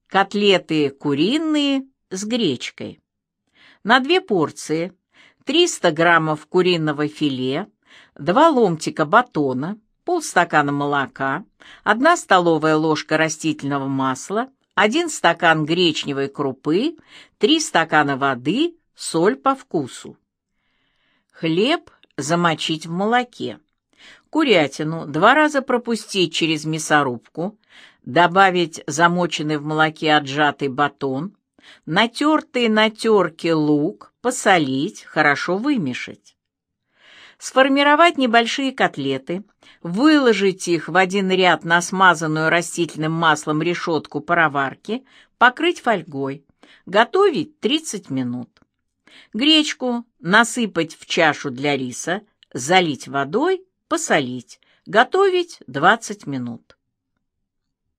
Котлеты куриные с гречкой. На 2 порции 300 граммов куриного филе, 2 ломтика батона, полстакана молока, 1 столовая ложка растительного масла, 1 стакан гречневой крупы, 3 стакана воды, соль по вкусу. Хлеб замочить в молоке. Курятину 2 раза пропустить через мясорубку, добавить замоченный в молоке отжатый батон, натертый на терке лук, посолить, хорошо вымешать. Сформировать небольшие котлеты, выложить их в один ряд на смазанную растительным маслом решетку пароварки, покрыть фольгой. Готовить 30 минут. Гречку насыпать в чашу для риса, залить водой, посолить. Готовить 20 минут.